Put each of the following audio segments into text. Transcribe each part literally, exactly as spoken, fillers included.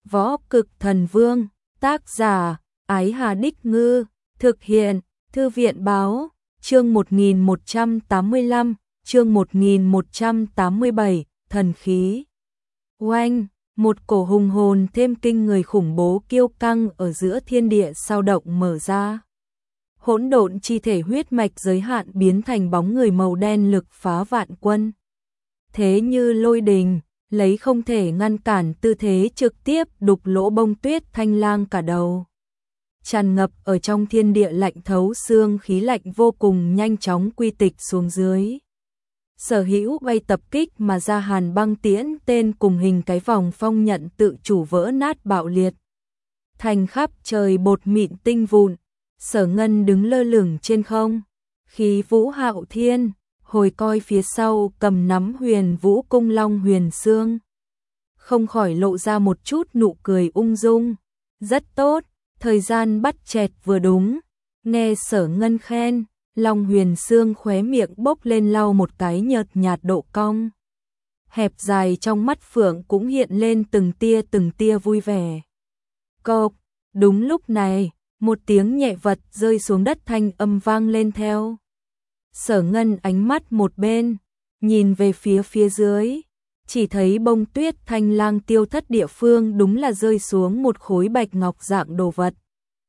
Võ Cực Thần Vương, tác giả, Ái Hà Đích Ngư, thực hiện, Thư viện Báo, chương một nghìn một trăm tám mươi lăm, chương một nghìn một trăm tám mươi bảy, thần khí. Oanh, một cổ hùng hồn thêm kinh người khủng bố kiêu căng ở giữa thiên địa sao động mở ra. Hỗn độn chi thể huyết mạch giới hạn biến thành bóng người màu đen lực phá vạn quân. Thế như lôi đình, lấy không thể ngăn cản tư thế trực tiếp đục lỗ bông tuyết thanh lang cả đầu. Tràn ngập ở trong thiên địa lạnh thấu xương khí lạnh vô cùng nhanh chóng quy tịch xuống dưới. Sở hữu bay tập kích mà ra hàn băng tiễn tên cùng hình cái vòng phong nhận tự chủ vỡ nát bạo liệt. Thành khắp trời bột mịn tinh vụn, Sở Ngân đứng lơ lửng trên không, khí vũ hạo thiên, hồi coi phía sau cầm nắm huyền vũ cung long huyền xương. Không khỏi lộ ra một chút nụ cười ung dung, rất tốt, thời gian bắt chẹt vừa đúng, nghe Sở Ngân khen. Long huyền xương khóe miệng bốc lên lau một cái nhợt nhạt độ cong. Hẹp dài trong mắt phượng cũng hiện lên từng tia từng tia vui vẻ. Cộp, đúng lúc này, một tiếng nhẹ vật rơi xuống đất thanh âm vang lên theo. Sở Ngân ánh mắt một bên, nhìn về phía phía dưới, chỉ thấy bông tuyết thanh lang tiêu thất địa phương đúng là rơi xuống một khối bạch ngọc dạng đồ vật.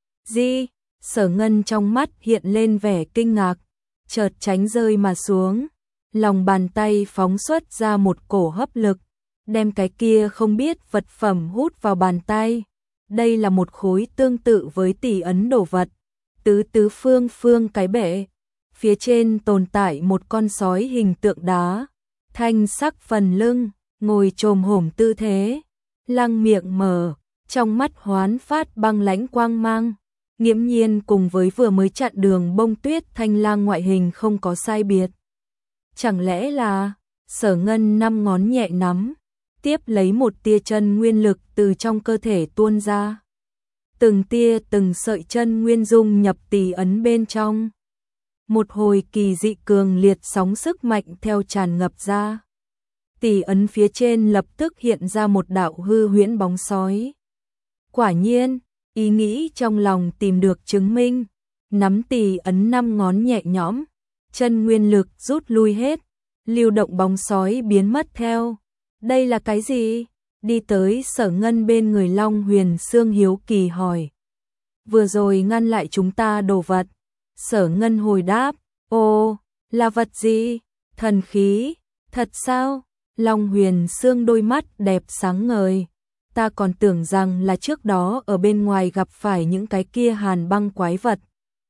Gì? Sở Ngân trong mắt hiện lên vẻ kinh ngạc, chợt tránh rơi mà xuống, lòng bàn tay phóng xuất ra một cổ hấp lực, đem cái kia không biết vật phẩm hút vào bàn tay. Đây là một khối tương tự với tỷ ấn đồ vật, tứ tứ phương phương cái bể, phía trên tồn tại một con sói hình tượng đá, thanh sắc phần lưng, ngồi chồm hổm tư thế, lăng miệng mở, trong mắt hoán phát băng lãnh quang mang. Nghiễm nhiên cùng với vừa mới chặn đường bông tuyết thanh lang ngoại hình không có sai biệt. Chẳng lẽ là Sở Ngân năm ngón nhẹ nắm, tiếp lấy một tia chân nguyên lực từ trong cơ thể tuôn ra. Từng tia từng sợi chân nguyên dung nhập tỷ ấn bên trong. Một hồi kỳ dị cường liệt sóng sức mạnh theo tràn ngập ra. Tỷ ấn phía trên lập tức hiện ra một đạo hư huyễn bóng sói. Quả nhiên, ý nghĩ trong lòng tìm được chứng minh, nắm tỷ ấn năm ngón nhẹ nhõm, chân nguyên lực rút lui hết, lưu động bóng sói biến mất theo. Đây là cái gì? Đi tới Sở Ngân bên người Long Huyền Xương hiếu kỳ hỏi. Vừa rồi ngăn lại chúng ta đồ vật. Sở Ngân hồi đáp, ồ, là vật gì? Thần khí, thật sao? Long Huyền Xương đôi mắt đẹp sáng ngời. Ta còn tưởng rằng là trước đó ở bên ngoài gặp phải những cái kia hàn băng quái vật.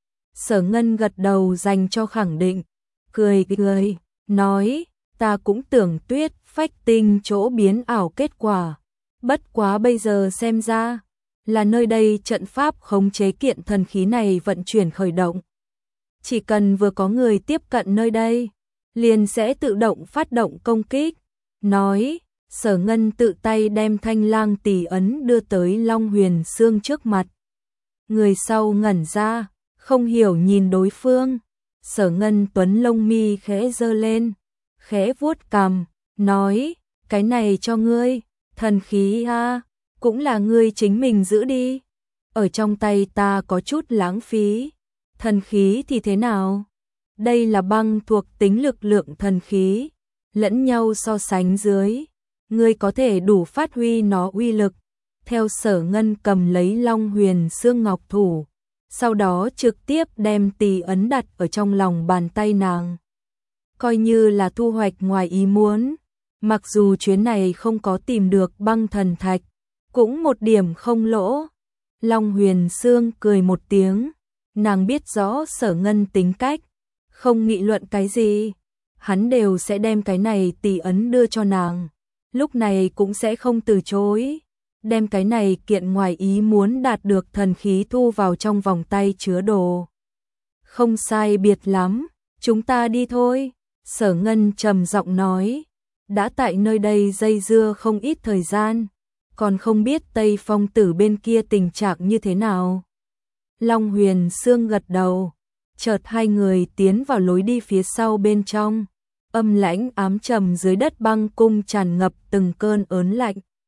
Sở Ngân gật đầu dành cho khẳng định, cười cười, nói, ta cũng tưởng tuyết phách tinh chỗ biến ảo kết quả. Bất quá bây giờ xem ra, là nơi đây trận pháp khống chế kiện thần khí này vận chuyển khởi động. Chỉ cần vừa có người tiếp cận nơi đây, liền sẽ tự động phát động công kích. Nói, Sở Ngân tự tay đem thanh lang tỷ ấn đưa tới Long Huyền Xương trước mặt. Người sau ngẩn ra, không hiểu nhìn đối phương. Sở Ngân tuấn lông mi khẽ giơ lên, khẽ vuốt cằm, nói, cái này cho ngươi, thần khí a, cũng là ngươi chính mình giữ đi. Ở trong tay ta có chút lãng phí. Thần khí thì thế nào? Đây là băng thuộc tính lực lượng thần khí, lẫn nhau so sánh dưới, ngươi có thể đủ phát huy nó uy lực. Theo Sở Ngân cầm lấy Long Huyền Xương ngọc thủ, sau đó trực tiếp đem tỷ ấn đặt ở trong lòng bàn tay nàng. Coi như là thu hoạch ngoài ý muốn, mặc dù chuyến này không có tìm được băng thần thạch, cũng một điểm không lỗ. Long Huyền Xương cười một tiếng, nàng biết rõ Sở Ngân tính cách, không nghị luận cái gì, hắn đều sẽ đem cái này tỷ ấn đưa cho nàng. Lúc này cũng sẽ không từ chối, đem cái này kiện ngoài ý muốn đạt được thần khí thu vào trong vòng tay chứa đồ. Không sai biệt lắm, chúng ta đi thôi. Sở Ngân trầm giọng nói, đã tại nơi đây dây dưa không ít thời gian, còn không biết Tây Phong Tử bên kia tình trạng như thế nào. Long Huyền Xương gật đầu, chợt hai người tiến vào lối đi phía sau bên trong. Âm lãnh ám trầm dưới đất băng cung tràn ngập từng cơn ớn lạnh.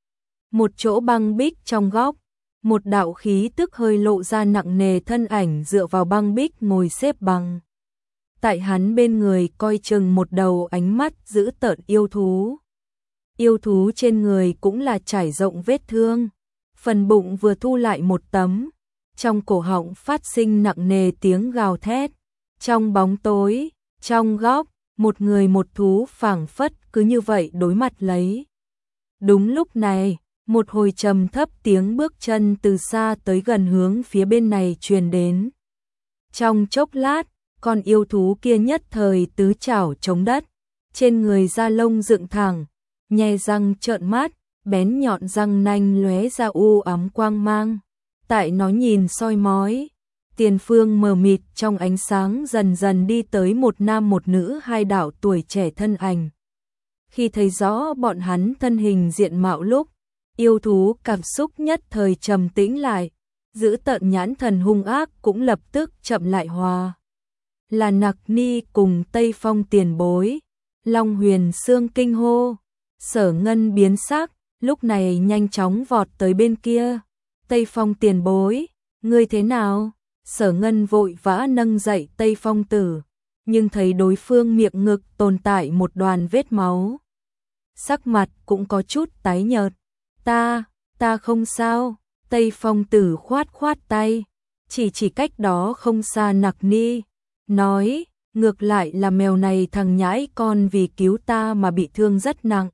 Một chỗ băng bích trong góc, một đạo khí tức hơi lộ ra nặng nề thân ảnh dựa vào băng bích ngồi xếp bằng. Tại hắn bên người coi chừng một đầu ánh mắt dữ tợn yêu thú. Yêu thú trên người cũng là trải rộng vết thương, phần bụng vừa thu lại một tấm, trong cổ họng phát sinh nặng nề tiếng gào thét. Trong bóng tối, trong góc, một người một thú phảng phất cứ như vậy đối mặt lấy. Đúng lúc này, một hồi trầm thấp tiếng bước chân từ xa tới gần hướng phía bên này truyền đến. Trong chốc lát, con yêu thú kia nhất thời tứ chảo chống đất, trên người da lông dựng thẳng, nhe răng trợn mắt, bén nhọn răng nanh lóe ra u ám quang mang. Tại nó nhìn soi mói, tiền phương mờ mịt trong ánh sáng dần dần đi tới một nam một nữ hai đạo tuổi trẻ thân ảnh. Khi thấy rõ bọn hắn thân hình diện mạo lúc, yêu thú cảm xúc nhất thời trầm tĩnh lại, giữ tợn nhãn thần hung ác cũng lập tức chậm lại hòa. Là Nặc Ni cùng Tây Phong tiền bối. Long Huyền Xương kinh hô, Sở Ngân biến sắc, lúc này nhanh chóng vọt tới bên kia. Tây Phong tiền bối, ngươi thế nào? Sở Ngân vội vã nâng dậy Tây Phong tử, nhưng thấy đối phương miệng ngực tồn tại một đoàn vết máu. Sắc mặt cũng có chút tái nhợt. Ta, ta không sao. Tây Phong tử khoát khoát tay, chỉ chỉ cách đó không xa Nặc Ni, nói, ngược lại là mèo này thằng nhãi con vì cứu ta mà bị thương rất nặng.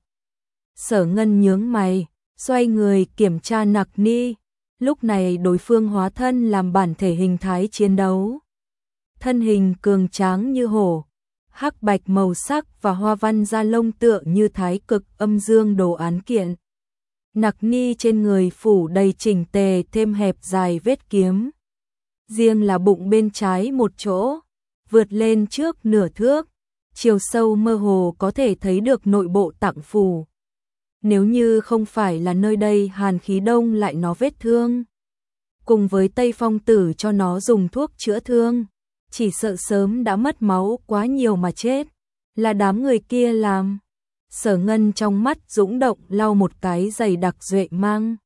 Sở Ngân nhướng mày, xoay người kiểm tra Nặc Ni, lúc này đối phương hóa thân làm bản thể hình thái chiến đấu. Thân hình cường tráng như hổ, hắc bạch màu sắc và hoa văn da lông tựa như thái cực âm dương đồ án kiện. Nặc Ni trên người phủ đầy chỉnh tề thêm hẹp dài vết kiếm. Riêng là bụng bên trái một chỗ, vượt lên trước nửa thước, chiều sâu mơ hồ có thể thấy được nội bộ tạng phủ. Nếu như không phải là nơi đây hàn khí đông lại nó vết thương, cùng với Tây Phong tử cho nó dùng thuốc chữa thương, chỉ sợ sớm đã mất máu quá nhiều mà chết. Là đám người kia làm. Sở Ngân trong mắt dũng động lau một cái dày đặc duệ mang.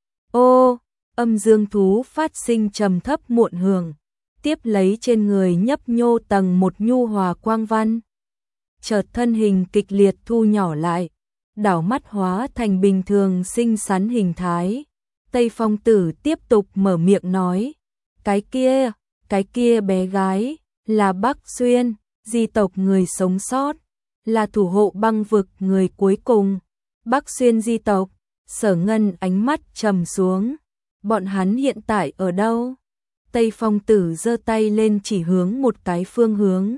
Ô, âm dương thú phát sinh trầm thấp muộn hưởng, tiếp lấy trên người nhấp nhô tầng một nhu hòa quang văn. Chợt thân hình kịch liệt thu nhỏ lại, đảo mắt hóa thành bình thường xinh xắn hình thái. Tây Phong tử tiếp tục mở miệng nói, cái kia, cái kia bé gái, là Bắc Xuyên, di tộc người sống sót, là thủ hộ băng vực người cuối cùng. Bắc Xuyên di tộc. Sở Ngân ánh mắt trầm xuống, bọn hắn hiện tại ở đâu? Tây Phong tử giơ tay lên chỉ hướng một cái phương hướng.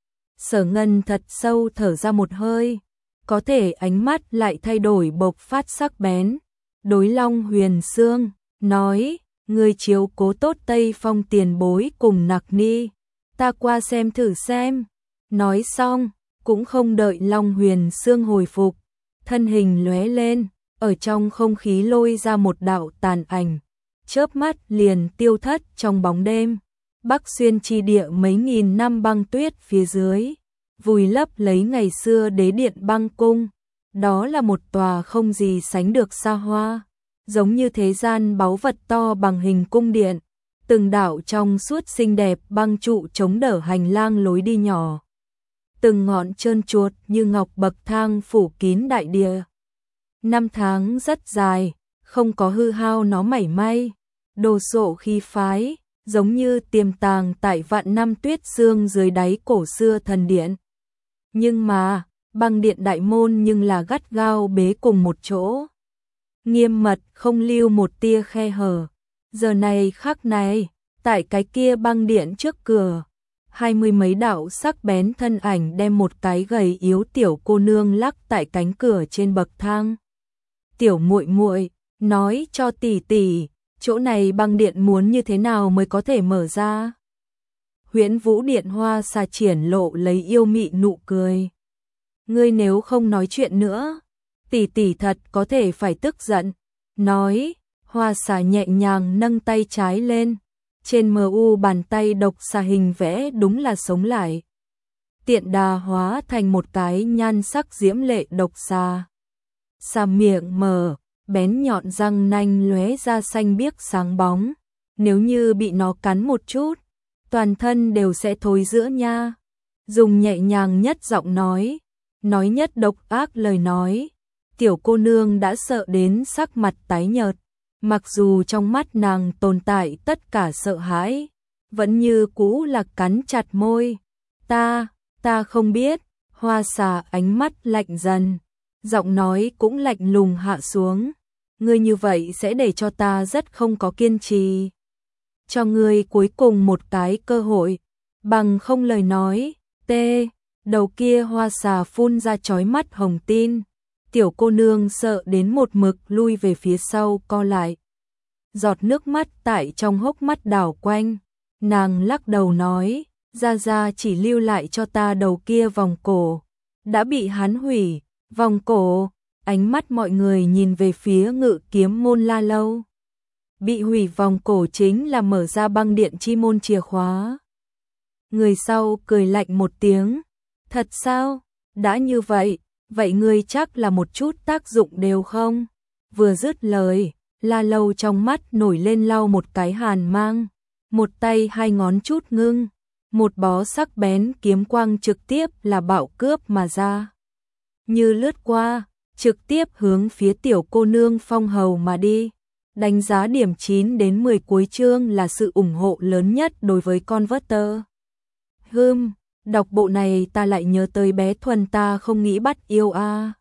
Sở Ngân thật sâu thở ra một hơi, có thể ánh mắt lại thay đổi bộc phát sắc bén. Đối Long Huyền Xương, nói, người chiếu cố tốt Tây Phong tiền bối cùng Nặc Ni, ta qua xem thử xem. Nói xong, cũng không đợi Long Huyền Xương hồi phục, thân hình lóe lên, ở trong không khí lôi ra một đạo tàn ảnh, chớp mắt liền tiêu thất trong bóng đêm. Bắc Xuyên chi địa mấy nghìn năm băng tuyết phía dưới, vùi lấp lấy ngày xưa đế điện băng cung. Đó là một tòa không gì sánh được xa hoa, giống như thế gian báu vật to bằng hình cung điện, từng đạo trong suốt xinh đẹp băng trụ chống đỡ hành lang lối đi nhỏ. Từng ngọn trơn chuột như ngọc bậc thang phủ kín đại địa. Năm tháng rất dài, không có hư hao nó mảy may, đồ sộ khí phái, giống như tiềm tàng tại vạn năm tuyết sương dưới đáy cổ xưa thần điện. Nhưng mà, băng điện đại môn nhưng là gắt gao bế cùng một chỗ, nghiêm mật không lưu một tia khe hở. Giờ này khắc này, tại cái kia băng điện trước cửa, hai mươi mấy đạo sắc bén thân ảnh đem một cái gầy yếu tiểu cô nương lắc tại cánh cửa trên bậc thang. Tiểu muội muội, nói cho tỷ tỷ, chỗ này băng điện muốn như thế nào mới có thể mở ra? Huyễn Vũ Điện Hoa Xà triển lộ lấy yêu mị nụ cười. Ngươi nếu không nói chuyện nữa, tỷ tỷ thật có thể phải tức giận. Nói, Hoa Xà nhẹ nhàng nâng tay trái lên, trên mờ u bàn tay độc xà hình vẽ đúng là sống lại. Tiện đà hóa thành một cái nhan sắc diễm lệ độc xà. Xà miệng mở, bén nhọn răng nanh lóe ra xanh biếc sáng bóng, nếu như bị nó cắn một chút, toàn thân đều sẽ thối rữa nha. Dùng nhẹ nhàng nhất giọng nói, nói nhất độc ác lời nói, tiểu cô nương đã sợ đến sắc mặt tái nhợt, mặc dù trong mắt nàng tồn tại tất cả sợ hãi, vẫn như cũ là cắn chặt môi. Ta, ta không biết. Hoa xà ánh mắt lạnh dần, giọng nói cũng lạnh lùng hạ xuống. Ngươi như vậy sẽ để cho ta rất không có kiên trì. Cho ngươi cuối cùng một cái cơ hội, bằng không lời nói, tê, đầu kia hoa xà phun ra chói mắt hồng tin. Tiểu cô nương sợ đến một mực lui về phía sau co lại. Giọt nước mắt tại trong hốc mắt đảo quanh, nàng lắc đầu nói, Gia Gia chỉ lưu lại cho ta đầu kia vòng cổ, đã bị hắn hủy. Vòng cổ, ánh mắt mọi người nhìn về phía Ngự Kiếm môn La Lâu. Bị hủy vòng cổ chính là mở ra băng điện chi môn chìa khóa. Người sau cười lạnh một tiếng, thật sao, đã như vậy, vậy ngươi chắc là một chút tác dụng đều không? Vừa dứt lời, La Lâu trong mắt nổi lên lau một cái hàn mang, một tay hai ngón chút ngưng, một bó sắc bén kiếm quang trực tiếp là bạo cướp mà ra. Như lướt qua, trực tiếp hướng phía tiểu cô nương phong hầu mà đi. Đánh giá điểm chín đến mười cuối chương là sự ủng hộ lớn nhất đối với Converter. Hừm, đọc bộ này ta lại nhớ tới bé Thuần ta không nghĩ bắt yêu a. À.